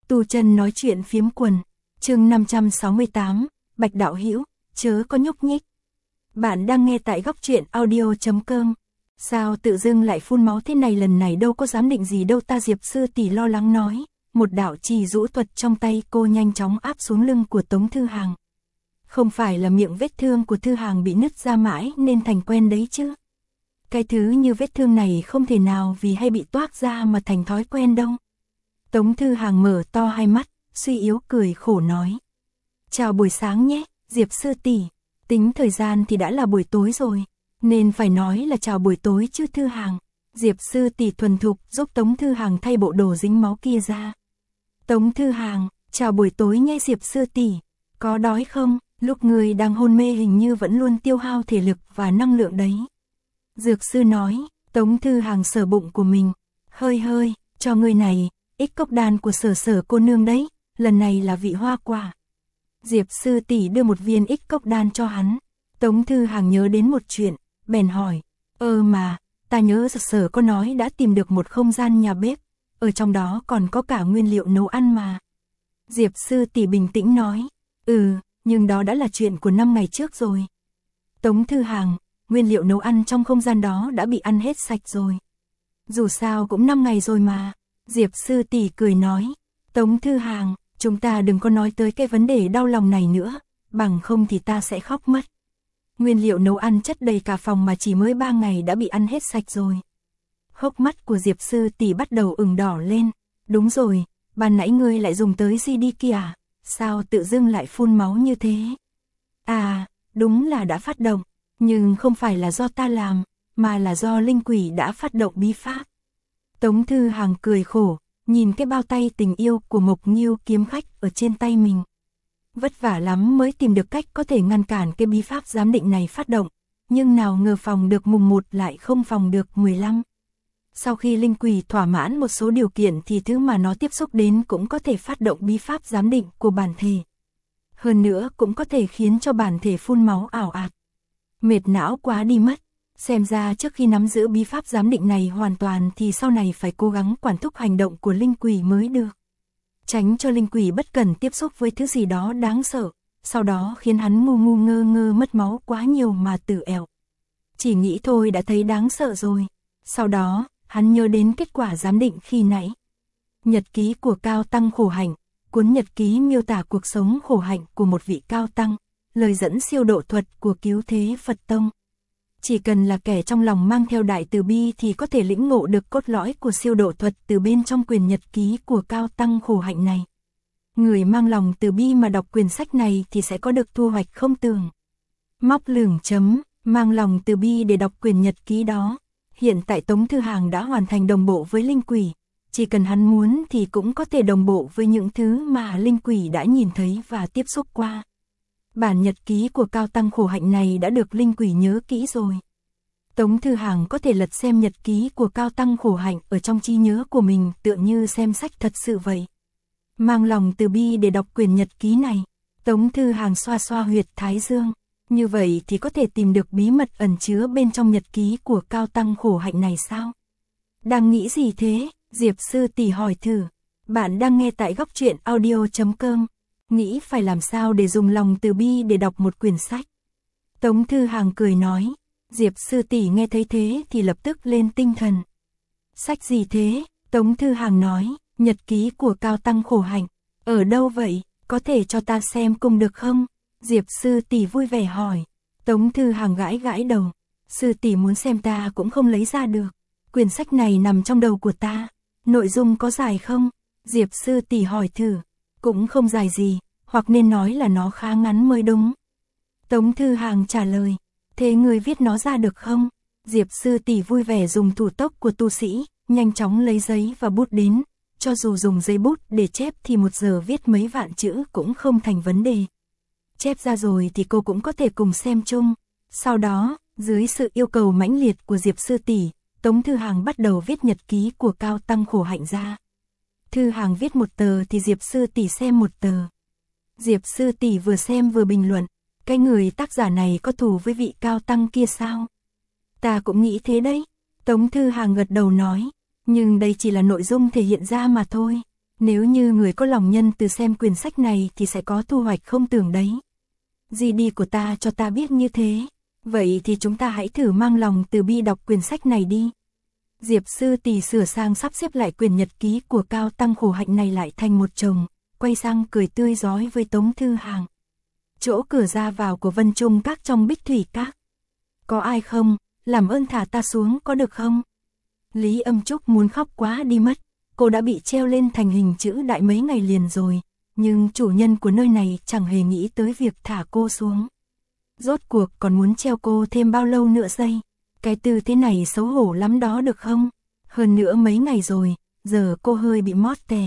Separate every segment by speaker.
Speaker 1: Tu chân nói chuyện phiếm quần, chương 568, Bạch đạo hữu, chớ có nhúc nhích. Bạn đang nghe tại góc truyện audio.com. Sao tự dưng lại phun máu thế này, lần này đâu có dám định gì đâu ta. Diệp sư tỷ lo lắng nói, một đạo trì rũ thuật trong tay cô nhanh chóng áp xuống lưng của Tống Thư Hàng. Không phải là miệng vết thương của Thư Hàng bị nứt ra mãi nên thành quen đấy chứ. Cái thứ như vết thương này không thể nào vì hay bị toác ra mà thành thói quen đâu. Tống Thư Hàng mở to hai mắt, suy yếu cười khổ nói. Chào buổi sáng nhé, Diệp sư tỷ. Tính thời gian thì đã là buổi tối rồi, nên phải nói là chào buổi tối chứ Thư Hàng. Diệp sư tỷ thuần thục giúp Tống Thư Hàng thay bộ đồ dính máu kia ra. Tống Thư Hàng, chào buổi tối nhé Diệp sư tỷ. Có đói không? Lúc người đang hôn mê hình như vẫn luôn tiêu hao thể lực và năng lượng đấy. Dược sư nói. Tống Thư Hàng sờ bụng của mình. Hơi, cho người này, ích cốc đan của Sở cô nương đấy, lần này là vị hoa quả. Diệp sư tỷ đưa một viên ích cốc đan cho hắn. Tống Thư Hàng nhớ đến một chuyện, bèn hỏi. Mà, ta nhớ Sở có nói đã tìm được một không gian nhà bếp, ở trong đó còn có cả nguyên liệu nấu ăn mà. Diệp sư tỷ bình tĩnh nói. Nhưng đó đã là chuyện của 5 ngày trước rồi. Tống Thư Hàng, nguyên liệu nấu ăn trong không gian đó đã bị ăn hết sạch rồi. Dù sao cũng 5 ngày rồi mà. Diệp sư tỷ cười nói. Tống Thư Hàng, chúng ta đừng có nói tới cái vấn đề đau lòng này nữa, bằng không thì ta sẽ khóc mất. Nguyên liệu nấu ăn chất đầy cả phòng mà chỉ mới 3 ngày đã bị ăn hết sạch rồi. Hốc mắt của Diệp sư tỷ bắt đầu ửng đỏ lên. Đúng rồi, ban nãy ngươi lại dùng tới gì đi kìa? Sao tự dưng lại phun máu như thế? Đúng là đã phát động, nhưng không phải là do ta làm, mà là do linh quỷ đã phát động bí pháp. Tống Thư Hàng cười khổ, nhìn cái bao tay tình yêu của Mộc Nghiêu kiếm khách ở trên tay mình. Vất vả lắm mới tìm được cách có thể ngăn cản cái bí pháp giám định này phát động, nhưng nào ngờ phòng được mùng 1 lại không phòng được 15. Sau khi linh quỷ thỏa mãn một số điều kiện thì thứ mà nó tiếp xúc đến cũng có thể phát động bí pháp giám định của bản thể. Hơn nữa cũng có thể khiến cho bản thể phun máu ảo ạt. Mệt não quá đi mất. Xem ra trước khi nắm giữ bí pháp giám định này hoàn toàn thì sau này phải cố gắng quản thúc hành động của linh quỷ mới được. Tránh cho linh quỷ bất cẩn tiếp xúc với thứ gì đó đáng sợ, sau đó khiến hắn ngu ngơ mất máu quá nhiều mà tử ẻo. Chỉ nghĩ thôi đã thấy đáng sợ rồi. Sau đó, hắn nhớ đến kết quả giám định khi nãy. Nhật ký của Cao Tăng khổ hạnh, cuốn nhật ký miêu tả cuộc sống khổ hạnh của một vị Cao Tăng, lời dẫn siêu độ thuật của Cứu Thế Phật Tông. Chỉ cần là kẻ trong lòng mang theo đại từ bi thì có thể lĩnh ngộ được cốt lõi của siêu độ thuật từ bên trong quyển nhật ký của Cao Tăng khổ hạnh này. Người mang lòng từ bi mà đọc quyển sách này thì sẽ có được thu hoạch không tưởng. Móc lửng chấm, mang lòng từ bi để đọc quyển nhật ký đó. Hiện tại Tống Thư Hàng đã hoàn thành đồng bộ với linh quỷ, chỉ cần hắn muốn thì cũng có thể đồng bộ với những thứ mà linh quỷ đã nhìn thấy và tiếp xúc qua. Bản nhật ký của Cao Tăng khổ hạnh này đã được linh quỷ nhớ kỹ rồi. Tống Thư Hàng có thể lật xem nhật ký của Cao Tăng khổ hạnh ở trong trí nhớ của mình tựa như xem sách thật sự vậy. Mang lòng từ bi để đọc quyển nhật ký này, Tống Thư Hàng xoa xoa huyệt thái dương. Như vậy thì có thể tìm được bí mật ẩn chứa bên trong nhật ký của Cao Tăng khổ hạnh này sao? Đang nghĩ gì thế? Diệp sư tỷ hỏi thử. Bạn đang nghe tại góc truyện audio.com. Nghĩ phải làm sao để dùng lòng từ bi để đọc một quyển sách. Tống Thư Hàng cười nói. Diệp sư tỷ nghe thấy thế thì lập tức lên tinh thần. Sách gì thế? Tống Thư Hàng nói. Nhật ký của Cao Tăng khổ hạnh. Ở đâu vậy? Có thể cho ta xem cùng được không? Diệp sư tỷ vui vẻ hỏi. Tống Thư Hàng gãi đầu. Sư tỷ muốn xem ta cũng không lấy ra được. Quyển sách này nằm trong đầu của ta. Nội dung có dài không? Diệp sư tỷ hỏi thử. Cũng không dài gì, hoặc nên nói là nó khá ngắn mới đúng. Tống Thư Hàng trả lời. Thế người viết nó ra được không? Diệp sư tỷ vui vẻ dùng thủ tốc của tu sĩ, nhanh chóng lấy giấy và bút đến. Cho dù dùng giấy bút để chép thì 1 giờ viết mấy vạn chữ cũng không thành vấn đề. Chép ra rồi thì cô cũng có thể cùng xem chung. Sau đó, dưới sự yêu cầu mãnh liệt của Diệp sư tỷ, Tống Thư Hàng bắt đầu viết nhật ký của Cao Tăng khổ hạnh ra. Thư Hàng viết 1 tờ thì Diệp sư tỷ xem 1 tờ. Diệp sư tỷ vừa xem vừa bình luận. Cái người tác giả này có thù với vị Cao Tăng kia sao? Ta cũng nghĩ thế đấy. Tống Thư Hàng gật đầu nói. Nhưng đây chỉ là nội dung thể hiện ra mà thôi. Nếu như người có lòng nhân từ xem quyển sách này thì sẽ có thu hoạch không tưởng đấy. GD của ta cho ta biết như thế. Vậy thì chúng ta hãy thử mang lòng từ bi đọc quyển sách này đi. Diệp Sư Tỷ sửa sang sắp xếp lại quyển nhật ký của Cao Tăng khổ hạnh này lại thành một chồng, quay sang cười tươi rói với Tống Thư Hàng. Chỗ cửa ra vào của Vân Trung Các trong Bích Thủy Các. Có ai không, làm ơn thả ta xuống có được không? Lý Âm Trúc muốn khóc quá đi mất, cô đã bị treo lên thành hình chữ đại mấy ngày liền rồi, nhưng chủ nhân của nơi này chẳng hề nghĩ tới việc thả cô xuống. Rốt cuộc còn muốn treo cô thêm bao lâu nữa đây? Cái tư thế này xấu hổ lắm đó được không? Hơn nữa mấy ngày rồi, giờ cô hơi bị mót tè.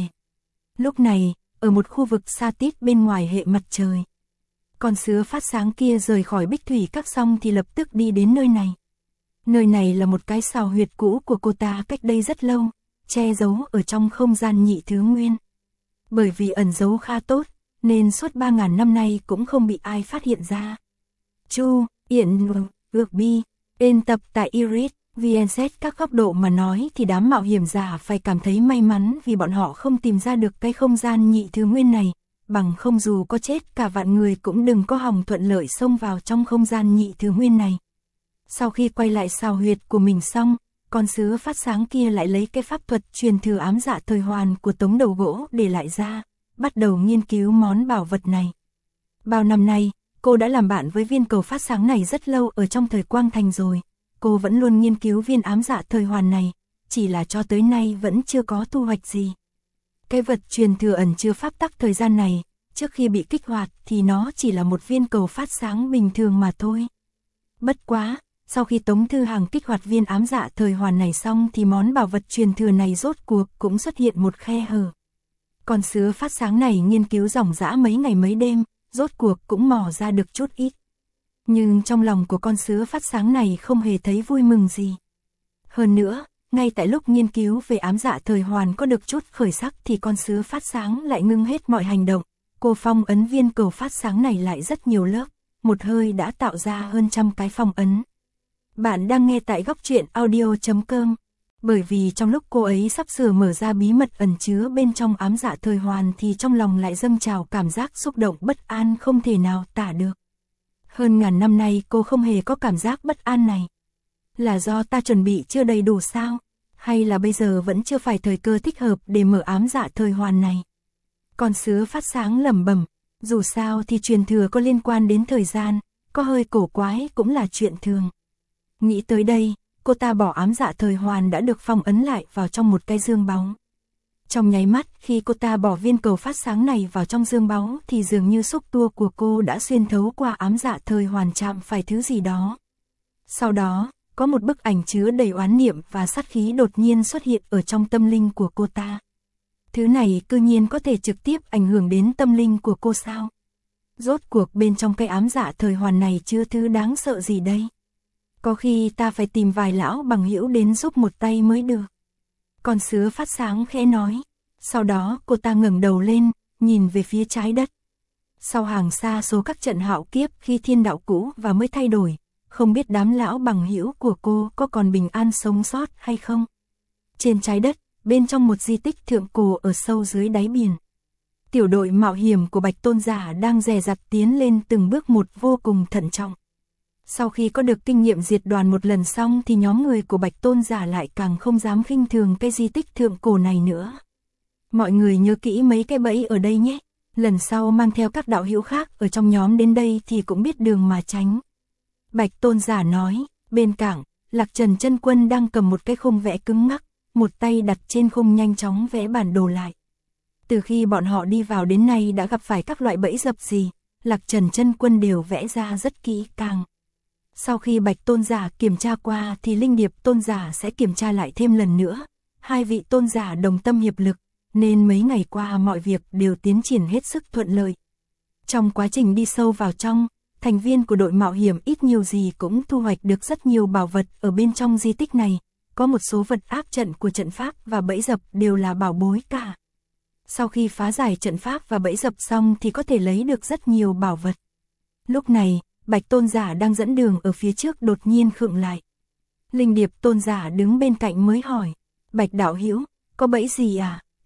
Speaker 1: Lúc này, ở một khu vực xa tít bên ngoài hệ mặt trời. Con sứa phát sáng kia rời khỏi Bích Thủy Các xong thì lập tức đi đến nơi này. Nơi này là một cái sào huyệt cũ của cô ta cách đây rất lâu, che giấu ở trong không gian nhị thứ nguyên. Bởi vì ẩn giấu khá tốt, nên suốt 3.000 năm nay cũng không bị ai phát hiện ra. Chu, Yển, Ngược Bi, ên tập tại Iris, VNZ các góc độ mà nói thì đám mạo hiểm giả phải cảm thấy may mắn vì bọn họ không tìm ra được cái không gian nhị thứ nguyên này, bằng không dù có chết cả vạn người cũng đừng có hòng thuận lợi xông vào trong không gian nhị thứ nguyên này. Sau khi quay lại sào huyệt của mình xong, con sứa phát sáng kia lại lấy cái pháp thuật truyền thừa ám dạ thời hoàn của Tống Đầu Gỗ để lại ra, bắt đầu nghiên cứu món bảo vật này. Bao năm nay, cô đã làm bạn với viên cầu phát sáng này rất lâu ở trong thời Quang Thành rồi. Cô vẫn luôn nghiên cứu viên ám dạ thời hoàn này, chỉ là cho tới nay vẫn chưa có thu hoạch gì. Cái vật truyền thừa ẩn chứa pháp tắc thời gian này, trước khi bị kích hoạt thì nó chỉ là một viên cầu phát sáng bình thường mà thôi. Bất quá, sau khi Tống Thư Hàng kích hoạt viên ám dạ thời hoàn này xong thì món bảo vật truyền thừa này rốt cuộc cũng xuất hiện một khe hở. Con sứa phát sáng này nghiên cứu ròng rã mấy ngày mấy đêm, rốt cuộc cũng mò ra được chút ít. Nhưng trong lòng của con sứa phát sáng này không hề thấy vui mừng gì. Hơn nữa, ngay tại lúc nghiên cứu về ám dạ thời hoàn có được chút khởi sắc thì con sứa phát sáng lại ngưng hết mọi hành động. Cô phong ấn viên cầu phát sáng này lại rất nhiều lớp, một hơi đã tạo ra hơn 100 cái phong ấn. Bạn đang nghe tại góc truyện audio.com. Bởi vì trong lúc cô ấy sắp sửa mở ra bí mật ẩn chứa bên trong ám dạ thời hoàn thì trong lòng lại dâng trào cảm giác xúc động bất an không thể nào tả được. Hơn ngàn năm nay cô không hề có cảm giác bất an này. Là do ta chuẩn bị chưa đầy đủ sao? Hay là bây giờ vẫn chưa phải thời cơ thích hợp để mở ám dạ thời hoàn này? Con sứa phát sáng lẩm bẩm, dù sao thì truyền thừa có liên quan đến thời gian, có hơi cổ quái cũng là chuyện thường. Nghĩ tới đây, cô ta bỏ ám dạ thời hoàn đã được phong ấn lại vào trong một cái dương báu. Trong nháy mắt khi cô ta bỏ viên cầu phát sáng này vào trong dương báu thì dường như xúc tua của cô đã xuyên thấu qua ám dạ thời hoàn chạm phải thứ gì đó. Sau đó, có một bức ảnh chứa đầy oán niệm và sát khí đột nhiên xuất hiện ở trong tâm linh của cô ta. Thứ này cư nhiên có thể trực tiếp ảnh hưởng đến tâm linh của cô sao? Rốt cuộc bên trong cái ám dạ thời hoàn này chứa thứ đáng sợ gì đây? Có khi ta phải tìm vài lão bằng hữu đến giúp một tay mới được. Con sứa phát sáng khẽ nói. Sau đó cô ta ngẩng đầu lên, nhìn về phía trái đất. Sau hàng xa số các trận hạo kiếp khi thiên đạo cũ và mới thay đổi, không biết đám lão bằng hữu của cô có còn bình an sống sót hay không? Trên trái đất, bên trong một di tích thượng cổ ở sâu dưới đáy biển. Tiểu đội mạo hiểm của Bạch Tôn Giả đang dè dặt tiến lên từng bước một vô cùng thận trọng. Sau khi có được kinh nghiệm diệt đoàn một lần xong thì nhóm người của Bạch Tôn Giả lại càng không dám khinh thường cái di tích thượng cổ này nữa. Mọi người nhớ kỹ mấy cái bẫy ở đây nhé. Lần sau mang theo các đạo hữu khác ở trong nhóm đến đây thì cũng biết đường mà tránh. Bạch Tôn Giả nói, bên cạnh, Lạc Trần Chân Quân đang cầm một cái khung vẽ cứng ngắc, một tay đặt trên khung nhanh chóng vẽ bản đồ lại. Từ khi bọn họ đi vào đến nay đã gặp phải các loại bẫy dập gì, Lạc Trần Chân Quân đều vẽ ra rất kỹ càng. Sau khi Bạch Tôn Giả kiểm tra qua thì Linh Điệp Tôn Giả sẽ kiểm tra lại thêm lần nữa. Hai vị Tôn Giả đồng tâm hiệp lực, nên mấy ngày qua mọi việc đều tiến triển hết sức thuận lợi. Trong quá trình đi sâu vào trong, thành viên của đội mạo hiểm ít nhiều gì cũng thu hoạch được rất nhiều bảo vật ở bên trong di tích này. Có một số vật áp trận của trận pháp và bẫy dập đều là bảo bối cả. Sau khi phá giải trận pháp và bẫy dập xong thì có thể lấy được rất nhiều bảo vật. Lúc này, Bạch Tôn Giả đang dẫn đường ở phía trước đột nhiên khựng lại. Linh Điệp Tôn Giả đứng bên cạnh mới hỏi, Bạch đạo hữu, có bẫy gì à?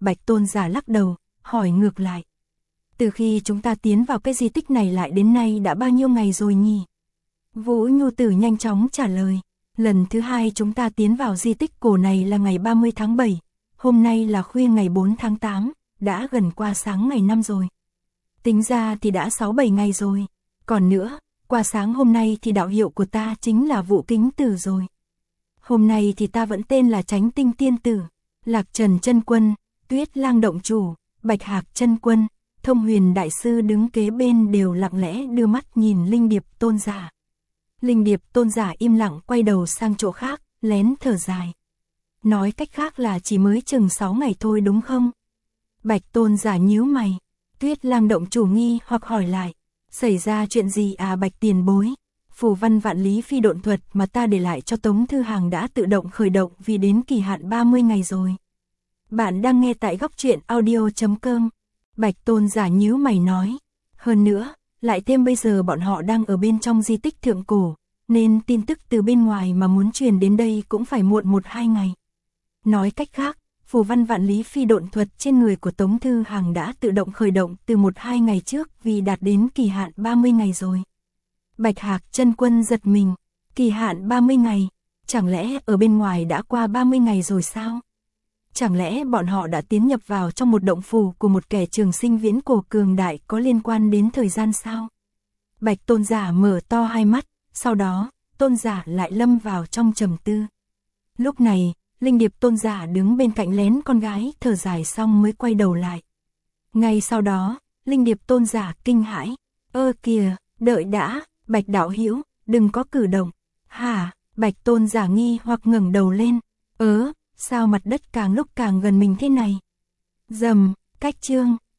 Speaker 1: Bạch Tôn giả lắc đầu, hỏi ngược lại. Từ khi chúng ta tiến vào cái di tích này lại đến nay đã bao nhiêu ngày rồi nhỉ? Vũ Nhu Tử nhanh chóng trả lời. Lần thứ hai chúng ta tiến vào di tích cổ này là ngày 30 tháng 7, hôm nay là khuya ngày 4 tháng 8, đã gần qua sáng ngày 5 rồi. Tính ra thì đã 6-7 ngày rồi. Còn nữa, qua sáng hôm nay thì đạo hiệu của ta chính là Vũ Kính Tử rồi. Hôm nay thì ta vẫn tên là Chánh Tinh Tiên Tử, Lạc Trần Chân Quân, Tuyết Lang Động Chủ, Bạch Hạc Chân Quân, Thông Huyền Đại Sư đứng kế bên đều lặng lẽ đưa mắt nhìn Linh Điệp Tôn giả. Linh Điệp Tôn giả im lặng quay đầu sang chỗ khác, lén thở dài. Nói cách khác là chỉ mới chừng 6 ngày thôi đúng không? Bạch Tôn giả nhíu mày. Tuyết Lang Động Chủ nghi hoặc hỏi lại. Xảy ra chuyện gì à Bạch tiền bối? Phù văn vạn lý phi độn thuật mà ta để lại cho Tống Thư Hàng đã tự động khởi động vì đến kỳ hạn 30 ngày rồi. Bạn đang nghe tại góc truyện audio.com. Bạch Tôn giả nhíu mày nói. Hơn nữa, lại thêm bây giờ bọn họ đang ở bên trong di tích thượng cổ, nên tin tức từ bên ngoài mà muốn truyền đến đây cũng phải muộn 1-2 ngày. Nói cách khác, phù văn vạn lý phi độn thuật trên người của Tống Thư Hàng đã tự động khởi động từ 1-2 ngày trước vì đạt đến kỳ hạn 30 ngày rồi. Bạch Hạc Chân Quân giật mình, kỳ hạn 30 ngày, chẳng lẽ ở bên ngoài đã qua 30 ngày rồi sao? Chẳng lẽ bọn họ đã tiến nhập vào trong một động phủ của một kẻ trường sinh viễn cổ cường đại có liên quan đến thời gian sao? Bạch Tôn giả mở to hai mắt, sau đó, Tôn giả lại lâm vào trong trầm tư. Lúc này, Linh Điệp Tôn giả đứng bên cạnh lén con gái thở dài xong mới quay đầu lại. Ngay sau đó, Linh Điệp Tôn giả kinh hãi. Ơ kìa, đợi đã, Bạch đạo hữu, đừng có cử động. Hả? Bạch Tôn giả nghi hoặc ngẩng đầu lên. Sao mặt đất càng lúc càng gần mình thế này? Rầm, cách chương.